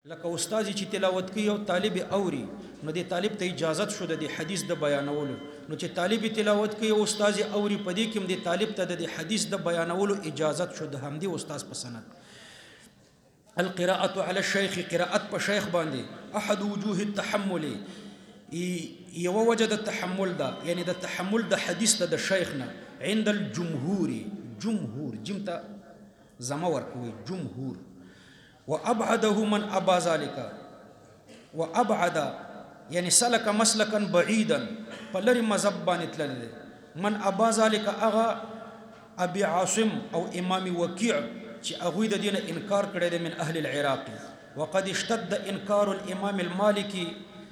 لکه استاد چې تلاوت کوي او طالب اوري نو د طالب ته اجازه شو د حدیث د بیانولو نو چې طالب تلاوت کوي او استاد اوري پدې کې د طالب ته د حدیث د بیانولو اجازه شو د همدي استاد په سند القراءه على الشيخ قراءت په شیخ باندې احد وجوه التحمل یو وجد التحمل ده یعنی د تحمل د حدیث د شیخنا عند الجمهور جمهور جمتا زمور کوي جمهور وابعده من ابى ذلك وابعد يعني سلك مسلكا بعيدا فلري مذهب باندې تلل من ابى ذلك اغا ابي عاصم او امام وكيع چې هغه د دین انکار کړی من اهل العراق وقد اشتد انكار الامام المالكي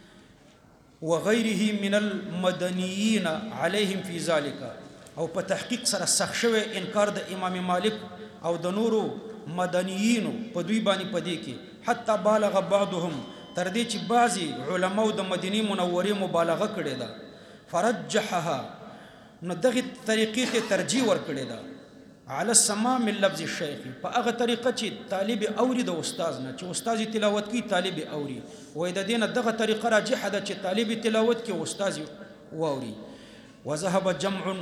وغيره من المدنيين عليهم في ذلك او په تحقیق سره سخت شوی انکار د امام مالک او د نورو مدنیینو په دوی باندې پدې کې حتی بالغ بعضهم تر دې چې بعضی علماو د مدینه منورې مبالغه کړې ده فرجحها نو دغه طریقې ته ترجیح ور کړې ده على السماع من لفظ الشيخ په هغه طریقه چې طالب اوري د استاد نه چې استاد تلاوت کوي طالب اوري وای د دینه دغه طریقه راجحه ده چې طالب تلاوت کوي استاد واوري وذهب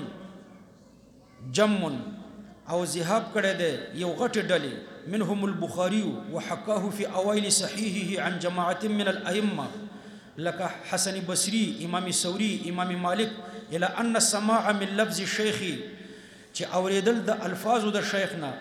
جم او ذهاب کړه ده یو غټ ډلې منهم البخاري وحكاه في اوائل صحيحه عن جماعه من الائمه لك حسن بصري امام ثوري امام مالك الى ان السماع من لفظ الشيخ چې اوریدل د الفاظ د شیخنا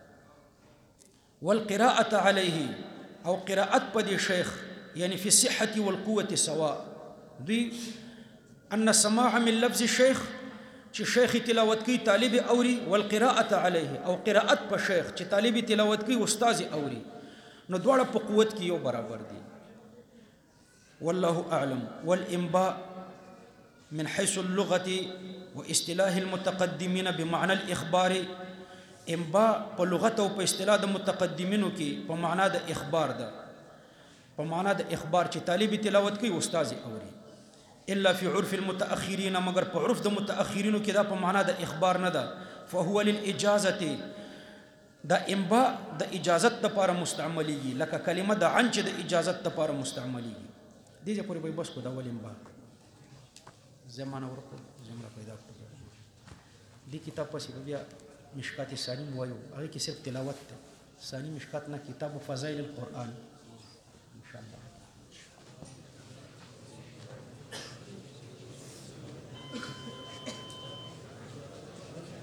والقراءه عليه او قراءت په شیخ يعني في الصحه والقوه سواء دي ان السماع من لفظ الشيخ چې شیخ تلاوت کوي طالب اوري والقراءه عليه او قراءت په شیخ چې طالب تلاوت کوي استاد اوري نو دواړه په قوت کې یو برابر دي والله اعلم والانباء من حيث اللغه واصطلاح المتقدمين بمعنى الاخبار انباء په لغت او په اصطلاح د متقدمینو کې په معنا د اخبار ده په معنا د اخبار چې طالب تلاوت کوي استاد اوري الا في عرف المتاخرين مگر په عرف د متاخرینو کې دا په معنا د اخبار نه ده فهو للاجازه دا انباء د اجازت لپاره مستعمليږي لکه کلمه د عن چې د اجازت لپاره مستعمليږي دې پورې به بس کو دا ول انباء زمانه ورکو زمره پیدا کړو دې کتاب پسې بیا مشکات ثانی وایو هغه کې صرف تلاوت ده ثانی مشکات نه کتاب فضائل القرآن